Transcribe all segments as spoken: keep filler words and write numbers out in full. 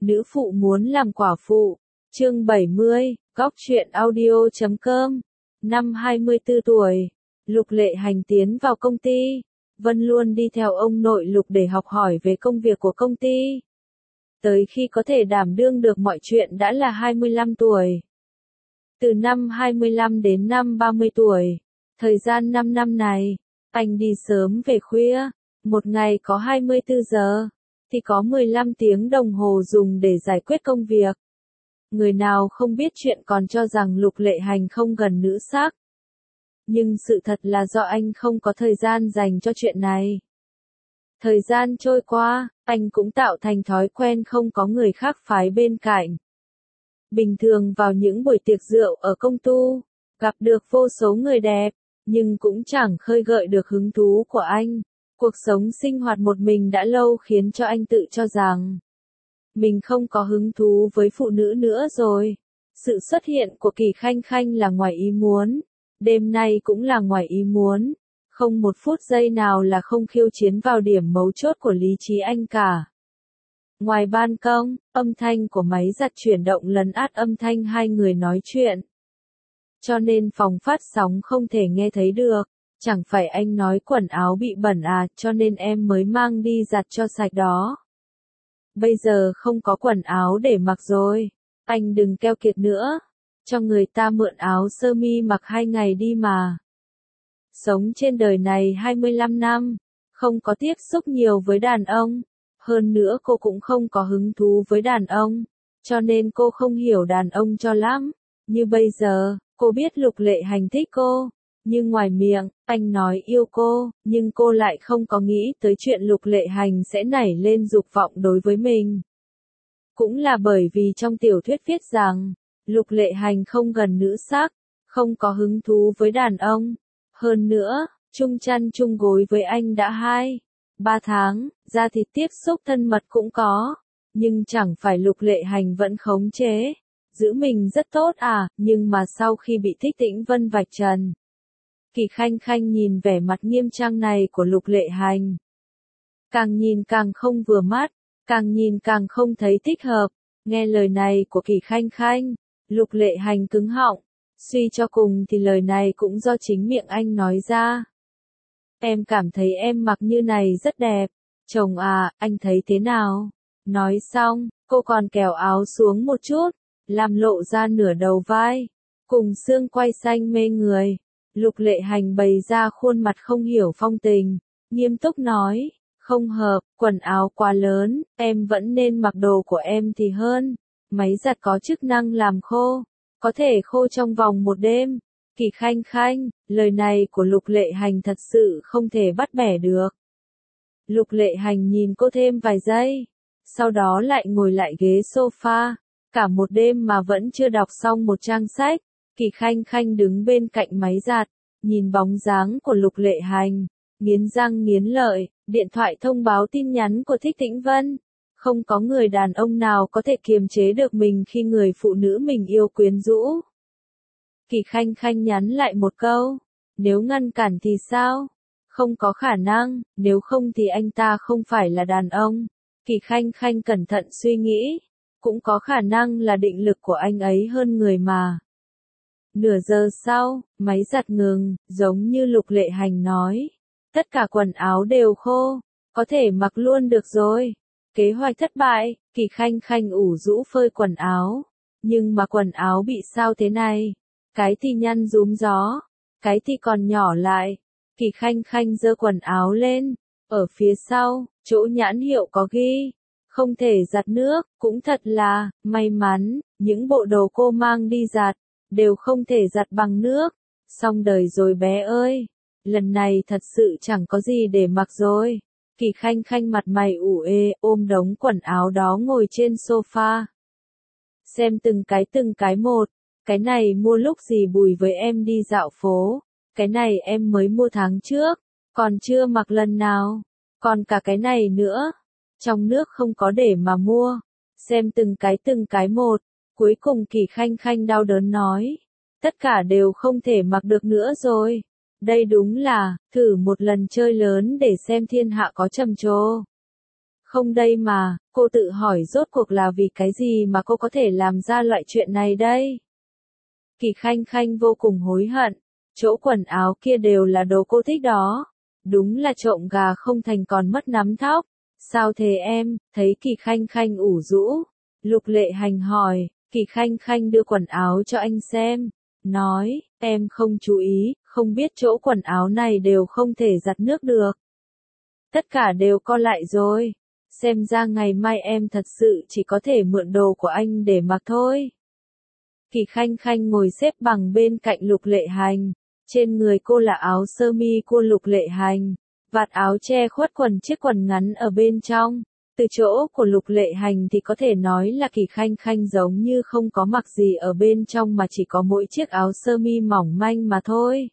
Nữ phụ muốn làm quả phụ. Chương bảy mươi, góc truyện audio chấm com. Năm hai mươi tư tuổi, Lục Lệ Hành tiến vào công ty. Vân luôn đi theo ông nội Lục để học hỏi về công việc của công ty. Tới khi có thể đảm đương được mọi chuyện đã là hai mươi lăm tuổi. Từ năm hai mươi lăm đến năm ba mươi tuổi, thời gian năm năm này, anh đi sớm về khuya, một ngày có hai mươi tư giờ, thì có mười lăm tiếng đồng hồ dùng để giải quyết công việc. Người nào không biết chuyện còn cho rằng Lục Lệ Hành không gần nữ sắc. Nhưng sự thật là do anh không có thời gian dành cho chuyện này. Thời gian trôi qua, anh cũng tạo thành thói quen không có người khác phái bên cạnh. Bình thường vào những buổi tiệc rượu ở công tu, gặp được vô số người đẹp, nhưng cũng chẳng khơi gợi được hứng thú của anh. Cuộc sống sinh hoạt một mình đã lâu khiến cho anh tự cho rằng mình không có hứng thú với phụ nữ nữa rồi. Sự xuất hiện của Kỳ Khanh Khanh là ngoài ý muốn, đêm nay cũng là ngoài ý muốn, không một phút giây nào là không khiêu chiến vào điểm mấu chốt của lý trí anh cả. Ngoài ban công, âm thanh của máy giặt chuyển động lấn át âm thanh hai người nói chuyện. Cho nên phòng phát sóng không thể nghe thấy được. Chẳng phải anh nói quần áo bị bẩn à, cho nên em mới mang đi giặt cho sạch đó. Bây giờ không có quần áo để mặc rồi. Anh đừng keo kiệt nữa. Cho người ta mượn áo sơ mi mặc hai ngày đi mà. Sống trên đời này hai mươi lăm năm, không có tiếp xúc nhiều với đàn ông. Hơn nữa cô cũng không có hứng thú với đàn ông. Cho nên cô không hiểu đàn ông cho lắm. Như bây giờ, cô biết Lục Lệ Hành thích cô. Nhưng ngoài miệng, anh nói yêu cô, nhưng cô lại không có nghĩ tới chuyện Lục Lệ Hành sẽ nảy lên dục vọng đối với mình. Cũng là bởi vì trong tiểu thuyết viết rằng, Lục Lệ Hành không gần nữ sắc, không có hứng thú với đàn ông. Hơn nữa, chung chăn chung gối với anh đã hai, ba tháng, da thịt tiếp xúc thân mật cũng có. Nhưng chẳng phải Lục Lệ Hành vẫn khống chế, giữ mình rất tốt à, nhưng mà sau khi bị Thích Tĩnh Vân vạch trần. Kỳ Khanh Khanh nhìn vẻ mặt nghiêm trang này của Lục Lệ Hành. Càng nhìn càng không vừa mắt, càng nhìn càng không thấy thích hợp. Nghe lời này của Kỳ Khanh Khanh, Lục Lệ Hành cứng họng. Suy cho cùng thì lời này cũng do chính miệng anh nói ra. Em cảm thấy em mặc như này rất đẹp. Chồng à, anh thấy thế nào? Nói xong, cô còn kéo áo xuống một chút, làm lộ ra nửa đầu vai, cùng xương quai xanh mê người. Lục Lệ Hành bày ra khuôn mặt không hiểu phong tình, nghiêm túc nói, không hợp, quần áo quá lớn, em vẫn nên mặc đồ của em thì hơn. Máy giặt có chức năng làm khô, có thể khô trong vòng một đêm. Kỳ Khanh Khanh, lời này của Lục Lệ Hành thật sự không thể bắt bẻ được. Lục Lệ Hành nhìn cô thêm vài giây, sau đó lại ngồi lại ghế sofa, cả một đêm mà vẫn chưa đọc xong một trang sách. Kỳ Khanh Khanh đứng bên cạnh máy giặt, nhìn bóng dáng của Lục Lệ Hành, nghiến răng nghiến lợi, điện thoại thông báo tin nhắn của Thích Tĩnh Vân. Không có người đàn ông nào có thể kiềm chế được mình khi người phụ nữ mình yêu quyến rũ. Kỳ Khanh Khanh nhắn lại một câu, nếu ngăn cản thì sao? Không có khả năng, nếu không thì anh ta không phải là đàn ông. Kỳ Khanh Khanh cẩn thận suy nghĩ, cũng có khả năng là định lực của anh ấy hơn người mà. Nửa giờ sau, máy giặt ngừng, giống như Lục Lệ Hành nói. Tất cả quần áo đều khô, có thể mặc luôn được rồi. Kế hoạch thất bại, Kỳ Khanh Khanh ủ rũ phơi quần áo. Nhưng mà quần áo bị sao thế này? Cái thì nhăn rúm gió, cái thì còn nhỏ lại. Kỳ Khanh Khanh giơ quần áo lên, ở phía sau, chỗ nhãn hiệu có ghi, không thể giặt nước, cũng thật là, may mắn, những bộ đồ cô mang đi giặt, đều không thể giặt bằng nước. Xong đời rồi bé ơi, lần này thật sự chẳng có gì để mặc rồi. Kỳ Khanh Khanh mặt mày ủ ê, ôm đống quần áo đó ngồi trên sofa. Xem từng cái từng cái một, cái này mua lúc gì Bùi với em đi dạo phố, cái này em mới mua tháng trước, còn chưa mặc lần nào, còn cả cái này nữa, trong nước không có để mà mua. Xem từng cái từng cái một, cuối cùng Kỳ Khanh Khanh đau đớn nói, tất cả đều không thể mặc được nữa rồi. Đây đúng là, thử một lần chơi lớn để xem thiên hạ có trầm trồ. Không đây mà, cô tự hỏi rốt cuộc là vì cái gì mà cô có thể làm ra loại chuyện này đây? Kỳ Khanh Khanh vô cùng hối hận, chỗ quần áo kia đều là đồ cô thích đó. Đúng là trộm gà không thành còn mất nắm thóc. Sao thế em? Thấy Kỳ Khanh Khanh ủ rũ. Lục Lệ Hành hỏi, Kỳ Khanh Khanh đưa quần áo cho anh xem. Nói, em không chú ý, không biết chỗ quần áo này đều không thể giặt nước được. Tất cả đều co lại rồi. Xem ra ngày mai em thật sự chỉ có thể mượn đồ của anh để mặc thôi. Kỳ Khanh Khanh ngồi xếp bằng bên cạnh Lục Lệ Hành. Trên người cô là áo sơ mi của Lục Lệ Hành. Vạt áo che khuất quần chiếc quần ngắn ở bên trong. Từ chỗ của Lục Lệ Hành thì có thể nói là Kỳ Khanh Khanh giống như không có mặc gì ở bên trong mà chỉ có mỗi chiếc áo sơ mi mỏng manh mà thôi.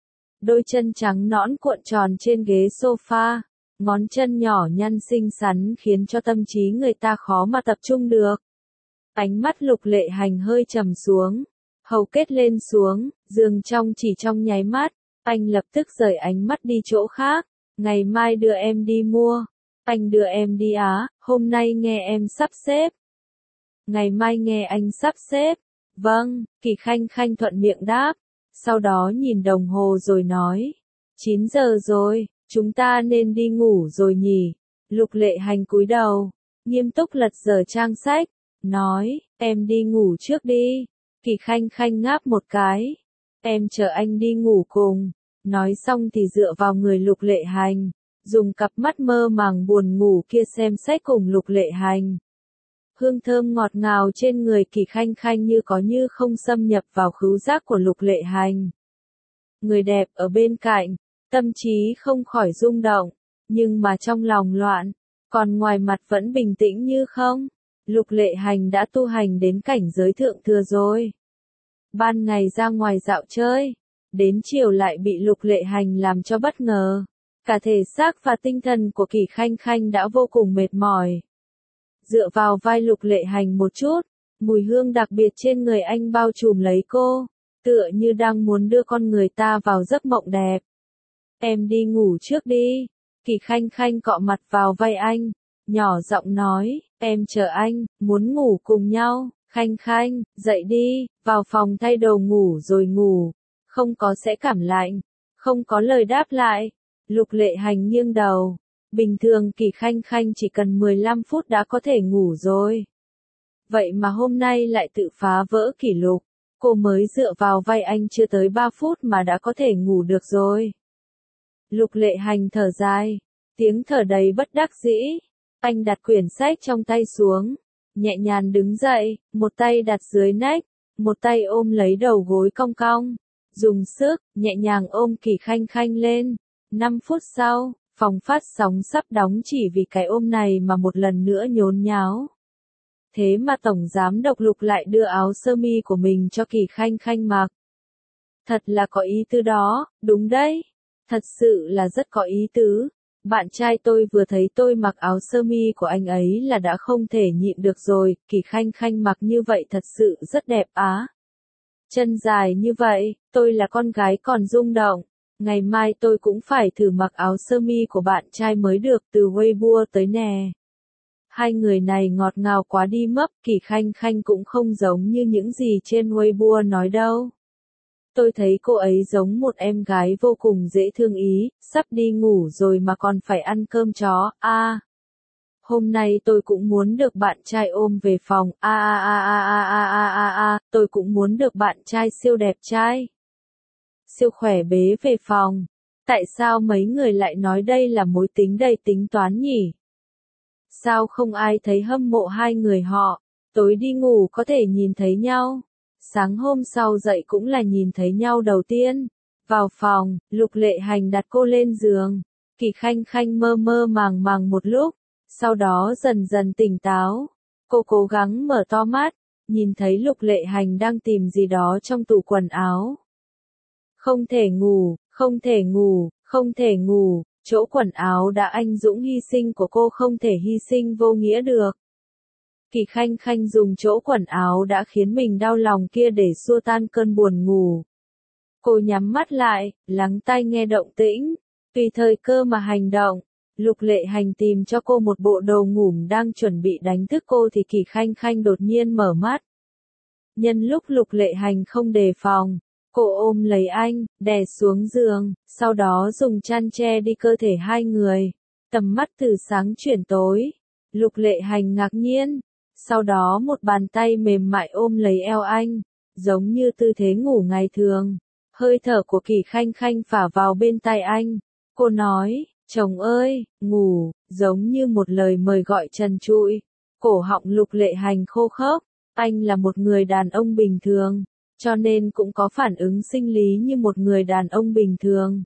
Đôi chân trắng nõn cuộn tròn trên ghế sofa, ngón chân nhỏ nhăn xinh xắn khiến cho tâm trí người ta khó mà tập trung được. Ánh mắt Lục Lệ Hành hơi trầm xuống, hầu kết lên xuống, giường trong chỉ trong nháy mắt, anh lập tức rời ánh mắt đi chỗ khác. Ngày mai đưa em đi mua. Anh đưa em đi á, hôm nay nghe em sắp xếp. Ngày mai nghe anh sắp xếp. Vâng, Kỳ Khanh Khanh thuận miệng đáp. Sau đó nhìn đồng hồ rồi nói. chín giờ rồi, chúng ta nên đi ngủ rồi nhỉ. Lục Lệ Hành cúi đầu, nghiêm túc lật dở trang sách. Nói, em đi ngủ trước đi. Kỳ Khanh Khanh ngáp một cái. Em chờ anh đi ngủ cùng. Nói xong thì dựa vào người Lục Lệ Hành, dùng cặp mắt mơ màng buồn ngủ kia xem sách cùng Lục Lệ Hành. Hương thơm ngọt ngào trên người Kỳ Khanh Khanh như có như không xâm nhập vào khứu giác của Lục Lệ Hành. Người đẹp ở bên cạnh, tâm trí không khỏi rung động, nhưng mà trong lòng loạn, còn ngoài mặt vẫn bình tĩnh như không. Lục Lệ Hành đã tu hành đến cảnh giới thượng thừa rồi. Ban ngày ra ngoài dạo chơi, đến chiều lại bị Lục Lệ Hành làm cho bất ngờ. Cả thể xác và tinh thần của Kỳ Khanh Khanh đã vô cùng mệt mỏi. Dựa vào vai Lục Lệ Hành một chút, mùi hương đặc biệt trên người anh bao trùm lấy cô, tựa như đang muốn đưa con người ta vào giấc mộng đẹp. Em đi ngủ trước đi. Kỳ Khanh Khanh cọ mặt vào vai anh, nhỏ giọng nói, em chờ anh, muốn ngủ cùng nhau. Khanh Khanh, dậy đi, vào phòng thay đồ ngủ rồi ngủ. Không có sẽ cảm lạnh. Không có lời đáp lại. Lục Lệ Hành nghiêng đầu. Bình thường Kỳ Khanh Khanh chỉ cần mười lăm phút đã có thể ngủ rồi. Vậy mà hôm nay lại tự phá vỡ kỷ lục. Cô mới dựa vào vai anh chưa tới ba phút mà đã có thể ngủ được rồi. Lục Lệ Hành thở dài. Tiếng thở đầy bất đắc dĩ. Anh đặt quyển sách trong tay xuống. Nhẹ nhàng đứng dậy, một tay đặt dưới nách, một tay ôm lấy đầu gối cong cong. Dùng sức, nhẹ nhàng ôm Kỳ Khanh Khanh lên. năm phút sau, phòng phát sóng sắp đóng chỉ vì cái ôm này mà một lần nữa nhốn nháo. Thế mà Tổng Giám đốc Lục lại đưa áo sơ mi của mình cho Kỳ Khanh Khanh mặc. Thật là có ý tứ đó, đúng đấy. Thật sự là rất có ý tứ. Bạn trai tôi vừa thấy tôi mặc áo sơ mi của anh ấy là đã không thể nhịn được rồi, Kỳ Khanh Khanh mặc như vậy thật sự rất đẹp á. Chân dài như vậy, tôi là con gái còn rung động. Ngày mai tôi cũng phải thử mặc áo sơ mi của bạn trai mới được, từ Weibo tới nè. Hai người này ngọt ngào quá đi mất, Kỳ Khanh Khanh cũng không giống như những gì trên Weibo nói đâu. Tôi thấy cô ấy giống một em gái vô cùng dễ thương ý, sắp đi ngủ rồi mà còn phải ăn cơm chó, a. À, hôm nay tôi cũng muốn được bạn trai ôm về phòng, a a a a a a a a a, tôi cũng muốn được bạn trai siêu đẹp trai, siêu khỏe bế về phòng. Tại sao mấy người lại nói đây là mối tính đầy tính toán nhỉ? Sao không ai thấy hâm mộ hai người họ, tối đi ngủ có thể nhìn thấy nhau. Sáng hôm sau dậy cũng là nhìn thấy nhau đầu tiên. Vào phòng, Lục Lệ Hành đặt cô lên giường. Kỳ Khanh Khanh mơ mơ màng màng một lúc, sau đó dần dần tỉnh táo. Cô cố gắng mở to mắt, nhìn thấy Lục Lệ Hành đang tìm gì đó trong tủ quần áo. Không thể ngủ, không thể ngủ, không thể ngủ, chỗ quần áo đã anh dũng hy sinh của cô không thể hy sinh vô nghĩa được. Kỳ Khanh Khanh dùng chỗ quần áo đã khiến mình đau lòng kia để xua tan cơn buồn ngủ. Cô nhắm mắt lại, lắng tai nghe động tĩnh, tùy thời cơ mà hành động. Lục Lệ Hành tìm cho cô một bộ đồ ngủ, đang chuẩn bị đánh thức cô thì Kỳ Khanh Khanh đột nhiên mở mắt. Nhân lúc Lục Lệ Hành không đề phòng, cô ôm lấy anh, đè xuống giường, sau đó dùng chăn che đi cơ thể hai người. Tầm mắt từ sáng chuyển tối. Lục Lệ Hành ngạc nhiên. Sau đó một bàn tay mềm mại ôm lấy eo anh, giống như tư thế ngủ ngày thường. Hơi thở của Kỳ Khanh Khanh phả vào bên tai anh. Cô nói, chồng ơi, ngủ, giống như một lời mời gọi trần trụi. Cổ họng Lục Lệ Hành khô khốc. Anh là một người đàn ông bình thường, cho nên cũng có phản ứng sinh lý như một người đàn ông bình thường.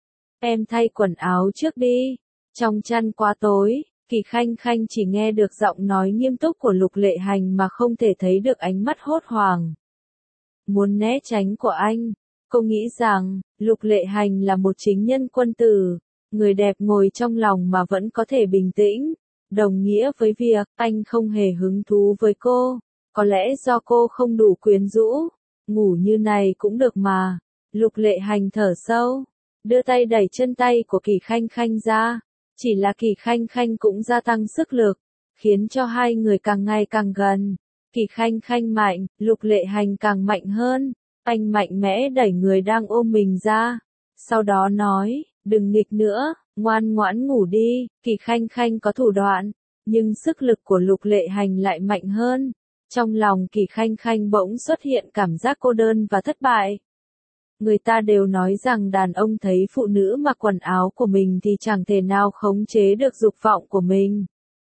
Em thay quần áo trước đi. Trong chăn quá tối, Kỳ Khanh Khanh chỉ nghe được giọng nói nghiêm túc của Lục Lệ Hành mà không thể thấy được ánh mắt hốt hoảng. Muốn né tránh của anh, cô nghĩ rằng, Lục Lệ Hành là một chính nhân quân tử, người đẹp ngồi trong lòng mà vẫn có thể bình tĩnh, đồng nghĩa với việc anh không hề hứng thú với cô. Có lẽ do cô không đủ quyến rũ, ngủ như này cũng được mà. Lục Lệ Hành thở sâu, đưa tay đẩy chân tay của Kỳ Khanh Khanh ra. Chỉ là Kỳ Khanh Khanh cũng gia tăng sức lực, khiến cho hai người càng ngày càng gần. Kỳ Khanh Khanh mạnh, Lục Lệ Hành càng mạnh hơn. Anh mạnh mẽ đẩy người đang ôm mình ra. Sau đó nói, đừng nghịch nữa, ngoan ngoãn ngủ đi. Kỳ Khanh Khanh có thủ đoạn, nhưng sức lực của Lục Lệ Hành lại mạnh hơn. Trong lòng Kỳ Khanh Khanh bỗng xuất hiện cảm giác cô đơn và thất bại. Người ta đều nói rằng đàn ông thấy phụ nữ mặc quần áo của mình thì chẳng thể nào khống chế được dục vọng của mình.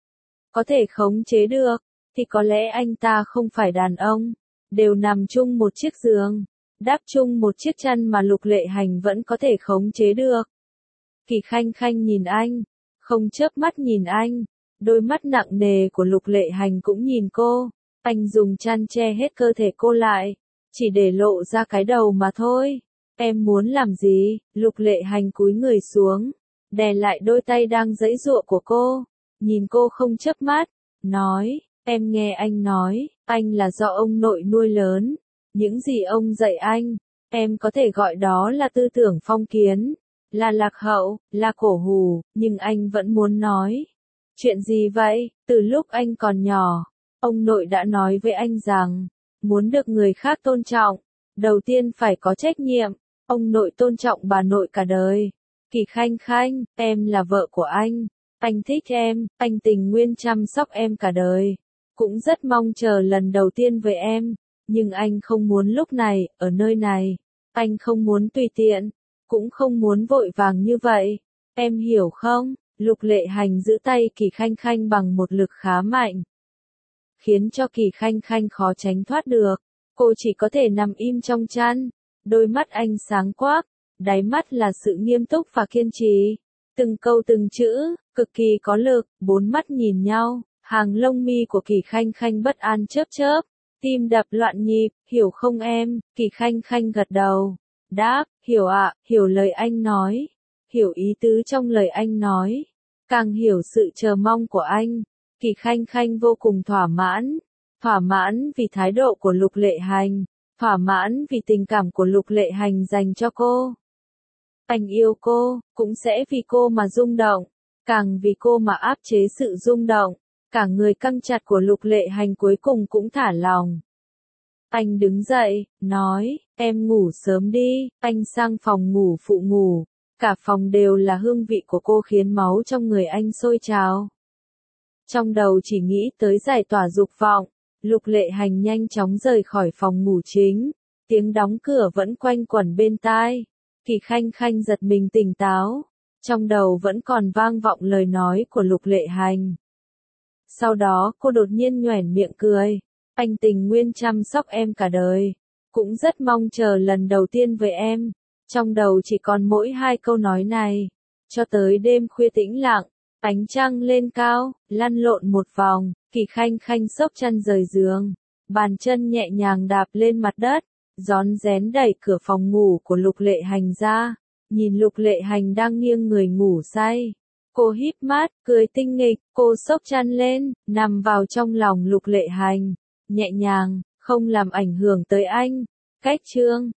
Có thể khống chế được, thì có lẽ anh ta không phải đàn ông. Đều nằm chung một chiếc giường, đáp chung một chiếc chăn mà Lục Lệ Hành vẫn có thể khống chế được. Kỳ Khanh Khanh nhìn anh, không chớp mắt nhìn anh. Đôi mắt nặng nề của Lục Lệ Hành cũng nhìn cô. Anh dùng chăn che hết cơ thể cô lại, chỉ để lộ ra cái đầu mà thôi. Em muốn làm gì? Lục Lệ Hành cúi người xuống, đè lại đôi tay đang giãy giụa của cô, nhìn cô không chớp mắt, nói, em nghe anh nói, anh là do ông nội nuôi lớn. Những gì ông dạy anh, em có thể gọi đó là tư tưởng phong kiến, là lạc hậu, là cổ hủ, nhưng anh vẫn muốn nói. Chuyện gì vậy? Từ lúc anh còn nhỏ, ông nội đã nói với anh rằng, muốn được người khác tôn trọng, đầu tiên phải có trách nhiệm. Ông nội tôn trọng bà nội cả đời. Kỳ Khanh Khanh, em là vợ của anh. Anh thích em, anh tình nguyện chăm sóc em cả đời. Cũng rất mong chờ lần đầu tiên với em. Nhưng anh không muốn lúc này, ở nơi này. Anh không muốn tùy tiện. Cũng không muốn vội vàng như vậy. Em hiểu không? Lục Lệ Hành giữ tay Kỳ Khanh Khanh bằng một lực khá mạnh, khiến cho Kỳ Khanh Khanh khó tránh thoát được. Cô chỉ có thể nằm im trong chăn. Đôi mắt anh sáng quắc, đáy mắt là sự nghiêm túc và kiên trì. Từng câu từng chữ, cực kỳ có lực. Bốn mắt nhìn nhau, hàng lông mi của Kỳ Khanh Khanh bất an chớp chớp, tim đập loạn nhịp. Hiểu không em? Kỳ Khanh Khanh gật đầu, đáp, hiểu ạ, hiểu lời anh nói, hiểu ý tứ trong lời anh nói, càng hiểu sự chờ mong của anh. Kỳ Khanh Khanh vô cùng thỏa mãn, thỏa mãn vì thái độ của Lục Lệ Hành, thỏa mãn vì tình cảm của Lục Lệ Hành dành cho cô. Anh yêu cô, cũng sẽ vì cô mà rung động, càng vì cô mà áp chế sự rung động. Cả người căng chặt của Lục Lệ Hành cuối cùng cũng thả lòng. Anh đứng dậy, nói, em ngủ sớm đi. Anh sang phòng ngủ phụ ngủ, cả phòng đều là hương vị của cô khiến máu trong người anh sôi trào. Trong đầu chỉ nghĩ tới giải tỏa dục vọng, Lục Lệ Hành nhanh chóng rời khỏi phòng ngủ chính, tiếng đóng cửa vẫn quanh quẩn bên tai. Kỳ Khanh Khanh giật mình tỉnh táo, trong đầu vẫn còn vang vọng lời nói của Lục Lệ Hành. Sau đó cô đột nhiên nhoẻn miệng cười, anh tình nguyện chăm sóc em cả đời, cũng rất mong chờ lần đầu tiên với em. Trong đầu chỉ còn mỗi hai câu nói này, cho tới đêm khuya tĩnh lặng. Ánh trăng lên cao, lăn lộn một vòng, Kỳ Khanh Khanh xốc chăn rời giường, bàn chân nhẹ nhàng đạp lên mặt đất, rón rén đẩy cửa phòng ngủ của Lục Lệ Hành ra, nhìn Lục Lệ Hành đang nghiêng người ngủ say. Cô híp mắt, cười tinh nghịch, cô xốc chăn lên, nằm vào trong lòng Lục Lệ Hành, nhẹ nhàng, không làm ảnh hưởng tới anh. Cách chương